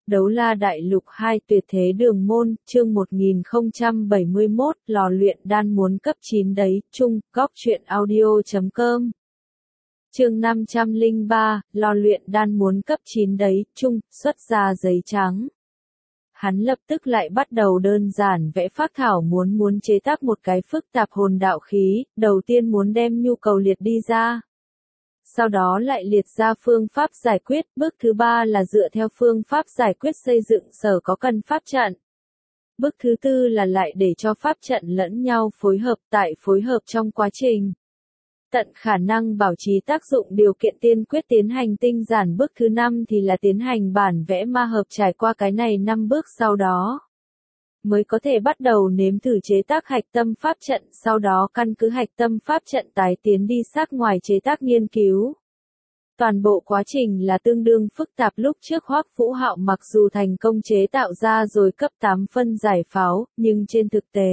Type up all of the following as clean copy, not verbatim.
Đấu La Đại Lục 2 Tuyệt Thế Đường Môn, chương 1071, lò luyện đan muốn cấp 9 đấy, chung, góc truyện audio.com. Chương 503, lò luyện đan muốn cấp 9 đấy, chung, xuất ra giấy trắng. Hắn lập tức lại bắt đầu đơn giản vẽ phác thảo muốn chế tác một cái phức tạp hồn đạo khí, đầu tiên muốn đem nhu cầu liệt đi ra. Sau đó lại liệt ra phương pháp giải quyết, bước thứ ba là dựa theo phương pháp giải quyết xây dựng sở có cần pháp trận. Bước thứ tư là lại để cho pháp trận lẫn nhau phối hợp tại phối hợp trong quá trình. Tận khả năng bảo trì tác dụng điều kiện tiên quyết tiến hành tinh giản, bước thứ 5 thì là tiến hành bản vẽ ma hợp, trải qua cái này 5 bước sau đó mới có thể bắt đầu nếm thử chế tác hạch tâm pháp trận, sau đó căn cứ hạch tâm pháp trận tái tiến đi sát ngoài chế tác nghiên cứu. Toàn bộ quá trình là tương đương phức tạp, lúc trước Hoắc Vũ Hạo mặc dù thành công chế tạo ra rồi cấp 8 phân giải pháo, nhưng trên thực tế,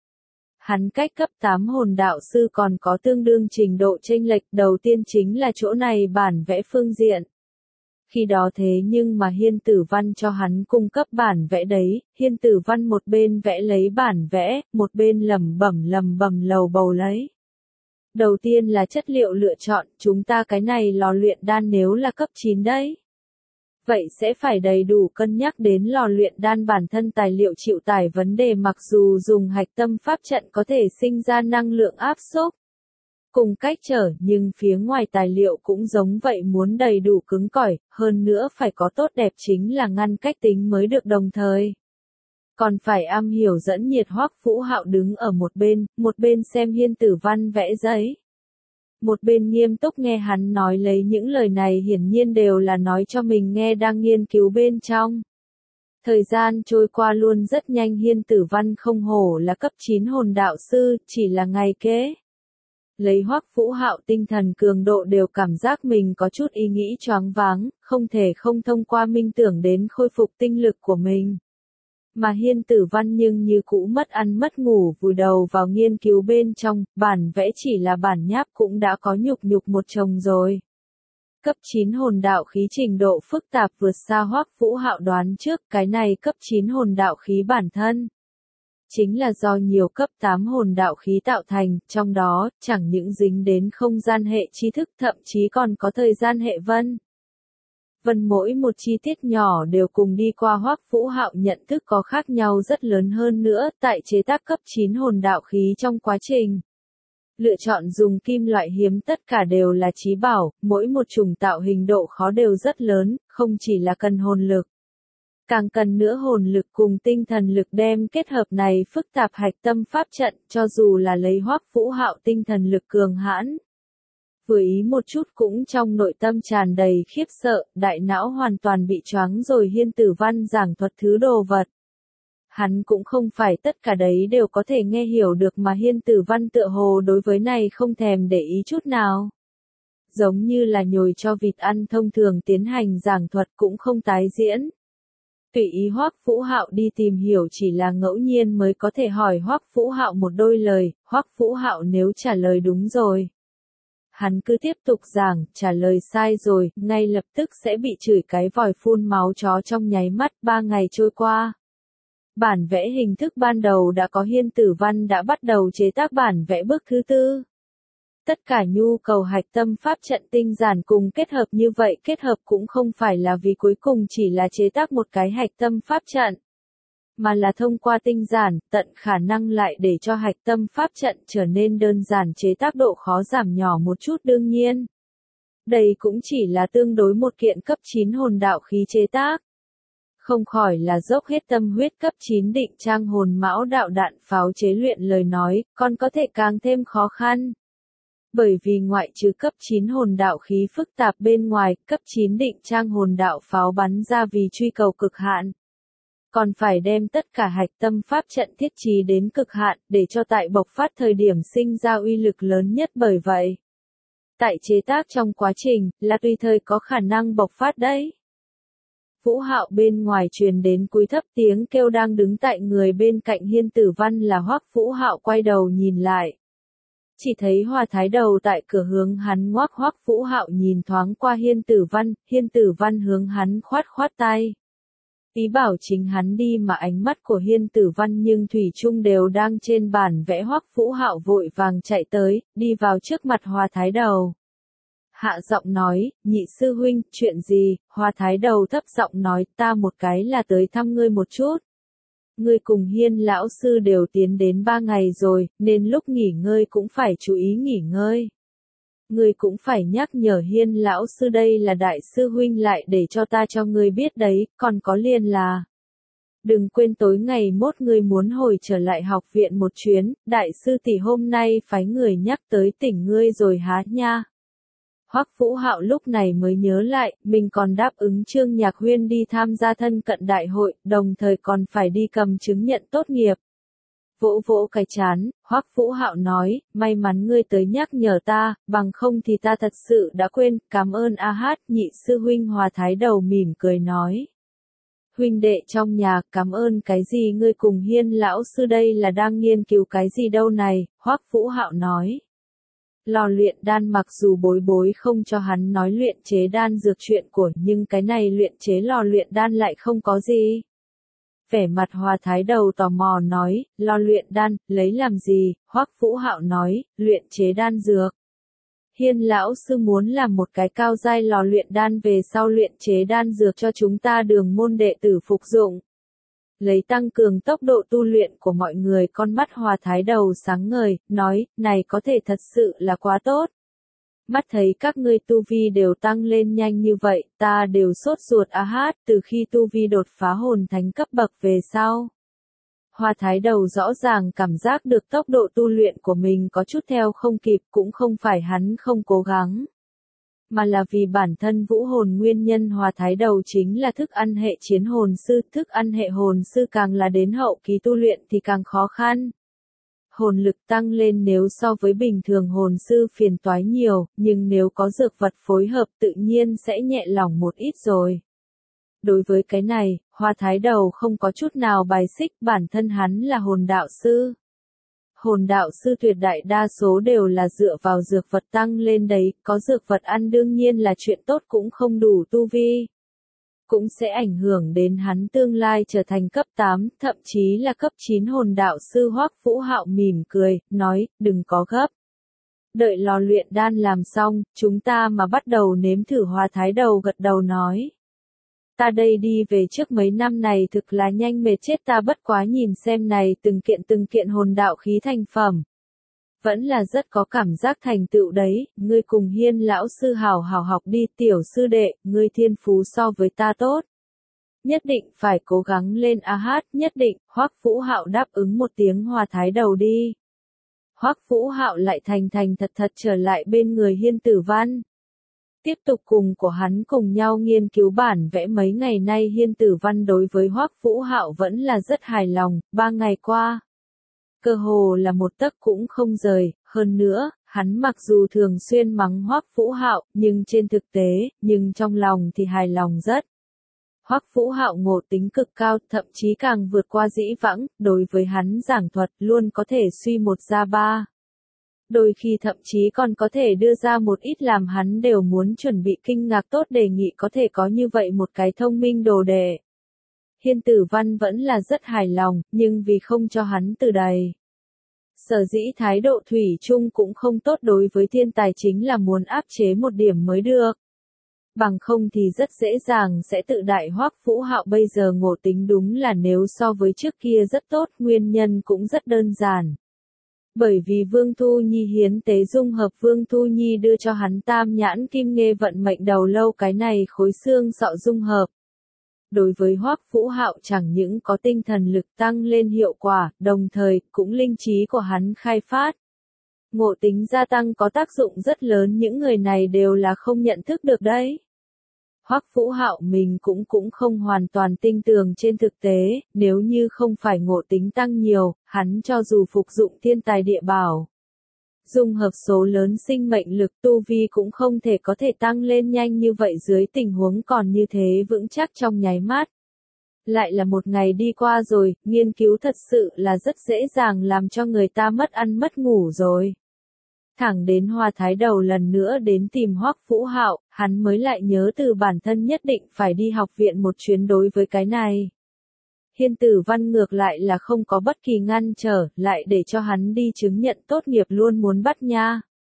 hắn cách cấp 8 hồn đạo sư còn có tương đương trình độ chênh lệch, đầu tiên chính là chỗ này bản vẽ phương diện. Khi đó thế nhưng mà Hiên Tử Văn cho hắn cung cấp bản vẽ đấy, Hiên Tử Văn một bên vẽ lấy bản vẽ, một bên lẩm bẩm lầu bầu lấy. Đầu tiên là chất liệu lựa chọn, chúng ta cái này lò luyện đan nếu là cấp 9 đấy. Vậy sẽ phải đầy đủ cân nhắc đến lò luyện đan bản thân tài liệu chịu tải vấn đề, mặc dù dùng hạch tâm pháp trận có thể sinh ra năng lượng áp xúc cùng cách trở, nhưng phía ngoài tài liệu cũng giống vậy, muốn đầy đủ cứng cỏi, hơn nữa phải có tốt đẹp chính là ngăn cách tính mới được, đồng thời còn phải am hiểu dẫn nhiệt. Hoắc Vũ Hạo đứng ở một bên xem Hiên Tử Văn vẽ giấy, một bên nghiêm túc nghe hắn nói, lấy những lời này hiển nhiên đều là nói cho mình nghe, đang nghiên cứu bên trong. Thời gian trôi qua luôn rất nhanh, Hiên Tử Văn không hổ là cấp 9 hồn đạo sư, chỉ là ngày kế lấy Hoắc Vũ Hạo tinh thần cường độ đều cảm giác mình có chút ý nghĩ choáng váng, không thể không thông qua minh tưởng đến khôi phục tinh lực của mình. Mà Hiên Tử Văn nhưng như cũ mất ăn mất ngủ vùi đầu vào nghiên cứu bên trong, bản vẽ chỉ là bản nháp cũng đã có nhục một chồng rồi. Cấp 9 hồn đạo khí trình độ phức tạp vượt xa Hoắc Vũ Hạo đoán trước, cái này cấp 9 hồn đạo khí bản thân chính là do nhiều cấp 8 hồn đạo khí tạo thành, trong đó chẳng những dính đến không gian hệ tri thức, thậm chí còn có thời gian hệ vân. Mỗi một chi tiết nhỏ đều cùng đi qua Hoắc Vũ Hạo nhận thức có khác nhau rất lớn, hơn nữa, tại chế tác cấp 9 hồn đạo khí trong quá trình lựa chọn dùng kim loại hiếm, tất cả đều là chí bảo, mỗi một chủng tạo hình độ khó đều rất lớn, không chỉ là cần hồn lực, càng cần nữa hồn lực cùng tinh thần lực đem kết hợp này phức tạp hạch tâm pháp trận, cho dù là lấy Hoắc Vũ Hạo tinh thần lực cường hãn, vừa ý một chút cũng trong nội tâm tràn đầy khiếp sợ, đại não hoàn toàn bị choáng rồi. Hiên Tử Văn giảng thuật thứ đồ vật, hắn cũng không phải tất cả đấy đều có thể nghe hiểu được, mà Hiên Tử Văn tựa hồ đối với này không thèm để ý chút nào. Giống như là nhồi cho vịt ăn thông thường tiến hành giảng thuật cũng không tái diễn. Tùy ý Hoắc Vũ Hạo đi tìm hiểu, chỉ là ngẫu nhiên mới có thể hỏi Hoắc Vũ Hạo một đôi lời, Hoắc Vũ Hạo nếu trả lời đúng rồi, hắn cứ tiếp tục giảng, trả lời sai rồi, ngay lập tức sẽ bị chửi cái vòi phun máu chó trong nháy mắt. 3 ngày trôi qua, bản vẽ hình thức ban đầu đã có, Hiên Tử Văn đã bắt đầu chế tác bản vẽ bước thứ tư. Tất cả nhu cầu hạch tâm pháp trận tinh giản cùng kết hợp, như vậy kết hợp cũng không phải là vì cuối cùng chỉ là chế tác một cái hạch tâm pháp trận, mà là thông qua tinh giản, tận khả năng lại để cho hạch tâm pháp trận trở nên đơn giản, chế tác độ khó giảm nhỏ một chút. Đương nhiên, đây cũng chỉ là tương đối một kiện cấp 9 hồn đạo khí chế tác. Không khỏi là dốc hết tâm huyết, cấp 9 định trang hồn mão đạo đạn pháo chế luyện lời nói, còn có thể càng thêm khó khăn. Bởi vì ngoại trừ cấp 9 hồn đạo khí phức tạp bên ngoài, cấp 9 định trang hồn đạo pháo bắn ra vì truy cầu cực hạn, còn phải đem tất cả hạch tâm pháp trận thiết trí đến cực hạn, để cho tại bộc phát thời điểm sinh ra uy lực lớn nhất. Bởi vậy, tại chế tác trong quá trình, là tùy thời có khả năng bộc phát đấy. Vũ Hạo bên ngoài truyền đến cúi thấp tiếng kêu, đang đứng tại người bên cạnh Hiên Tử Văn là Hoắc Vũ Hạo quay đầu nhìn lại. Chỉ thấy Hoa Thái Đầu tại cửa hướng hắn ngoắc. Hoắc Vũ Hạo nhìn thoáng qua Hiên Tử Văn hướng hắn khoát tay. Ý bảo chính hắn đi mà ánh mắt của Hiên Tử Văn nhưng thủy chung đều đang trên bản vẽ. Hoắc Vũ Hạo vội vàng chạy tới, đi vào trước mặt Hoa Thái Đầu. Hạ giọng nói, nhị sư huynh, chuyện gì? Hoa Thái Đầu thấp giọng nói, ta một cái là tới thăm ngươi một chút. Ngươi cùng Hiên lão sư đều tiến đến 3 ngày rồi, nên lúc nghỉ ngơi cũng phải chú ý nghỉ ngơi. Ngươi cũng phải nhắc nhở Hiên lão sư đây là đại sư huynh lại để cho ta cho ngươi biết đấy, còn có liền là. Đừng quên tối ngày mốt ngươi muốn hồi trở lại học viện một chuyến, đại sư tỷ hôm nay phái người nhắc tới tỉnh ngươi rồi há nha. Hoắc Vũ Hạo lúc này mới nhớ lại, mình còn đáp ứng Trương Nhạc Huyên đi tham gia thân cận đại hội, đồng thời còn phải đi cầm chứng nhận tốt nghiệp. Vỗ vỗ cái chán, Hoắc Vũ Hạo nói, may mắn ngươi tới nhắc nhở ta, bằng không thì ta thật sự đã quên, cảm ơn A Hát, nhị sư huynh. Hoa Thái Đầu mỉm cười nói. Huynh đệ trong nhà, cảm ơn cái gì? Ngươi cùng Hiên lão sư đây là đang nghiên cứu cái gì đâu này? Hoắc Vũ Hạo nói. Lò luyện đan, mặc dù bối bối không cho hắn nói luyện chế đan dược chuyện của, nhưng cái này luyện chế lò luyện đan lại không có gì. Vẻ mặt Hoa Thái Đầu tò mò nói, lò luyện đan, lấy làm gì? Hoắc Vũ Hạo nói, luyện chế đan dược. Hiên lão sư muốn làm một cái cao giai lò luyện đan về sau luyện chế đan dược cho chúng ta đường môn đệ tử phục dụng. Lấy tăng cường tốc độ tu luyện của mọi người. Con mắt Hoa Thái Đầu sáng ngời, nói, này có thể thật sự là quá tốt. Mắt thấy các ngươi tu vi đều tăng lên nhanh như vậy, ta đều sốt ruột A Hát, từ khi tu vi đột phá hồn thánh cấp bậc về sau. Hoa Thái Đầu rõ ràng cảm giác được tốc độ tu luyện của mình có chút theo không kịp, cũng không phải hắn không cố gắng, mà là vì bản thân vũ hồn nguyên nhân. Hoa Thái Đầu chính là thức ăn hệ chiến hồn sư, thức ăn hệ hồn sư càng là đến hậu kỳ tu luyện thì càng khó khăn. Hồn lực tăng lên nếu so với bình thường hồn sư phiền toái nhiều, nhưng nếu có dược vật phối hợp tự nhiên sẽ nhẹ lòng một ít rồi. Đối với cái này, Hoa Thái Đầu không có chút nào bài xích, bản thân hắn là hồn đạo sư. Hồn đạo sư tuyệt đại đa số đều là dựa vào dược vật tăng lên đấy, có dược vật ăn đương nhiên là chuyện tốt, cũng không đủ tu vi. Cũng sẽ ảnh hưởng đến hắn tương lai trở thành cấp 8, thậm chí là cấp 9 hồn đạo sư. Hoắc Vũ Hạo mỉm cười, nói, đừng có gấp. Đợi lò luyện đan làm xong, chúng ta mà bắt đầu nếm thử. Hoa Thái Đầu gật đầu nói. Ta đây đi về trước mấy năm này thực là nhanh mệt chết ta, bất quá nhìn xem này từng kiện hồn đạo khí thành phẩm. Vẫn là rất có cảm giác thành tựu đấy, ngươi cùng Hiên lão sư hào hào học đi. Tiểu sư đệ, ngươi thiên phú so với ta tốt. Nhất định phải cố gắng lên A Hát, nhất định. Hoắc Vũ Hạo đáp ứng một tiếng. Hoa Thái Đầu đi. Hoắc Vũ Hạo lại thành thật trở lại bên người Hiên Tử Văn. Tiếp tục cùng của hắn cùng nhau nghiên cứu bản vẽ. Mấy ngày nay Hiên Tử Văn đối với Hoắc Vũ Hạo vẫn là rất hài lòng, 3 ngày qua. Cơ hồ là một tấc cũng không rời, hơn nữa, hắn mặc dù thường xuyên mắng Hoắc Vũ Hạo, nhưng trên thực tế, nhưng trong lòng thì hài lòng rất. Hoắc Vũ Hạo ngộ tính cực cao, thậm chí càng vượt qua dĩ vãng, đối với hắn giảng thuật luôn có thể suy một ra ba. Đôi khi thậm chí còn có thể đưa ra một ít làm hắn đều muốn chuẩn bị kinh ngạc tốt đề nghị có thể có như vậy một cái thông minh đồ đệ. Hiên Tử Văn vẫn là rất hài lòng, nhưng vì không cho hắn từ đầy. Sở dĩ thái độ thủy chung cũng không tốt đối với thiên tài, chính là muốn áp chế một điểm mới được. Bằng không thì rất dễ dàng sẽ tự đại. Hoắc Vũ Hạo bây giờ ngộ tính đúng là nếu so với trước kia rất tốt, nguyên nhân cũng rất đơn giản. Bởi vì Vương Thu Nhi hiến tế dung hợp, Vương Thu Nhi đưa cho hắn tam nhãn kim nghê vận mệnh đầu lâu, cái này khối xương sọ dung hợp. Đối với Hoắc Vũ Hạo chẳng những có tinh thần lực tăng lên hiệu quả, đồng thời cũng linh trí của hắn khai phát. Ngộ tính gia tăng có tác dụng rất lớn, những người này đều là không nhận thức được đấy. Hoắc Vũ Hạo mình cũng không hoàn toàn tin tưởng trên thực tế, nếu như không phải ngộ tính tăng nhiều, hắn cho dù phục dụng thiên tài địa bảo, dung hợp số lớn sinh mệnh lực, tu vi cũng không thể có thể tăng lên nhanh như vậy. Dưới tình huống còn như thế vững chắc trong nháy mắt. Lại là một ngày đi qua rồi, nghiên cứu thật sự là rất dễ dàng làm cho người ta mất ăn mất ngủ rồi. Thẳng đến Hoa Thái Đầu lần nữa đến tìm Hoắc Vũ Hạo, hắn mới lại nhớ từ bản thân nhất định phải đi học viện một chuyến đối với cái này. Hiên Tử Văn ngược lại là không có bất kỳ ngăn trở, lại để cho hắn đi chứng nhận tốt nghiệp luôn muốn bắt nha.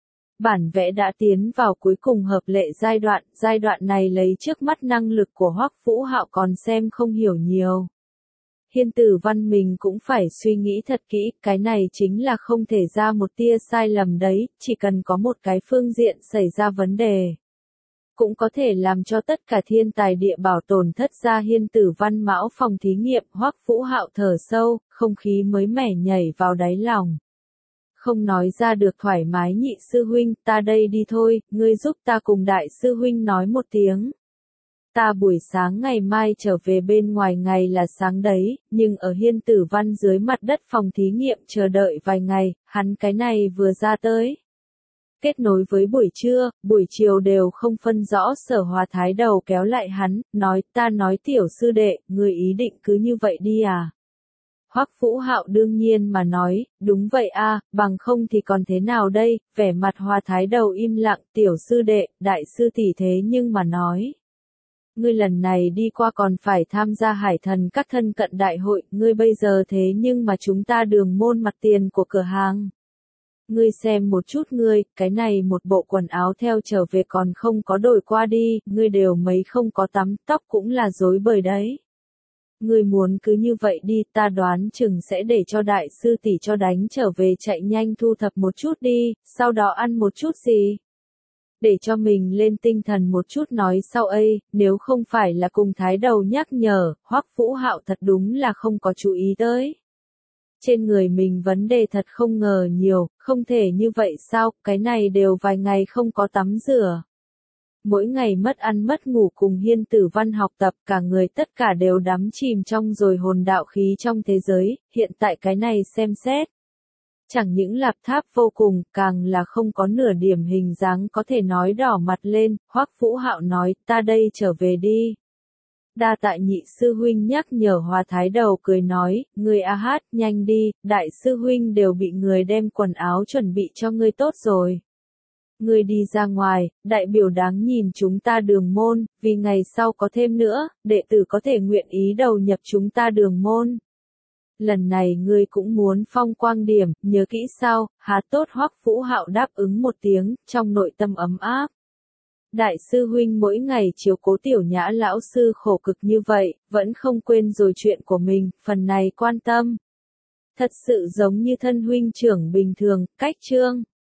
Bản vẽ đã tiến vào cuối cùng hợp lệ giai đoạn này lấy trước mắt năng lực của Hoắc Vũ Hạo còn xem không hiểu nhiều. Hiên Tử Văn mình cũng phải suy nghĩ thật kỹ, cái này chính là không thể ra một tia sai lầm đấy, chỉ cần có một cái phương diện xảy ra vấn đề. Cũng có thể làm cho tất cả thiên tài địa bảo tổn thất ra. Hiên Tử Văn mão phòng thí nghiệm. Hoắc Vũ Hạo thở sâu, không khí mới mẻ nhảy vào đáy lòng. Không nói ra được thoải mái. Nhị sư huynh, ta đây đi thôi, ngươi giúp ta cùng đại sư huynh nói một tiếng. Ta buổi sáng ngày mai trở về, bên ngoài ngày là sáng đấy, nhưng ở Hiên Tử Văn dưới mặt đất phòng thí nghiệm chờ đợi vài ngày, hắn cái này vừa ra tới. Kết nối với buổi trưa, buổi chiều đều không phân rõ. Sở Hoa Thái Đầu kéo lại hắn, ta nói tiểu sư đệ, người ý định cứ như vậy đi à? Hoắc Vũ Hạo đương nhiên mà nói, đúng vậy a, bằng không thì còn thế nào đây? Vẻ mặt Hoa Thái Đầu im lặng. Tiểu sư đệ, đại sư tỷ thế nhưng mà nói. Ngươi lần này đi qua còn phải tham gia Hải Thần các thân cận đại hội, ngươi bây giờ thế nhưng mà chúng ta Đường Môn mặt tiền của cửa hàng. Ngươi xem một chút ngươi, cái này một bộ quần áo theo trở về còn không có đổi qua đi, ngươi đều mấy không có tắm, tóc cũng là rối bời đấy. Ngươi muốn cứ như vậy đi, ta đoán chừng sẽ để cho đại sư tỷ cho đánh trở về, chạy nhanh thu thập một chút đi, sau đó ăn một chút gì. Để cho mình lên tinh thần một chút nói sau ấy, nếu không phải là cùng Thái Đầu nhắc nhở, Hoắc Vũ Hạo thật đúng là không có chú ý tới. Trên người mình vấn đề thật không ngờ nhiều, không thể như vậy sao, cái này đều vài ngày không có tắm rửa. Mỗi ngày mất ăn mất ngủ cùng Hiên Tử Văn học tập, cả người tất cả đều đắm chìm trong rồi hồn đạo khí trong thế giới, hiện tại cái này xem xét. Chẳng những lạp tháp vô cùng, càng là không có nửa điểm hình dáng có thể nói, đỏ mặt lên. Hoắc Vũ Hạo nói, ta đây trở về đi. Đa tạ nhị sư huynh nhắc nhở. Hoa Thái Đầu cười nói, ngươi a hát, nhanh đi, đại sư huynh đều bị người đem quần áo chuẩn bị cho ngươi tốt rồi. Ngươi đi ra ngoài, đại biểu đáng nhìn chúng ta Đường Môn, vì ngày sau có thêm nữa, đệ tử có thể nguyện ý đầu nhập chúng ta Đường Môn. Lần này ngươi cũng muốn phong quang điểm, nhớ kỹ sao? Há tốt. Hoắc Vũ Hạo đáp ứng một tiếng, trong nội tâm ấm áp. Đại sư huynh mỗi ngày chiếu cố Tiểu Nhã lão sư khổ cực như vậy, vẫn không quên rồi chuyện của mình, phần này quan tâm. Thật sự giống như thân huynh trưởng bình thường. Cách chương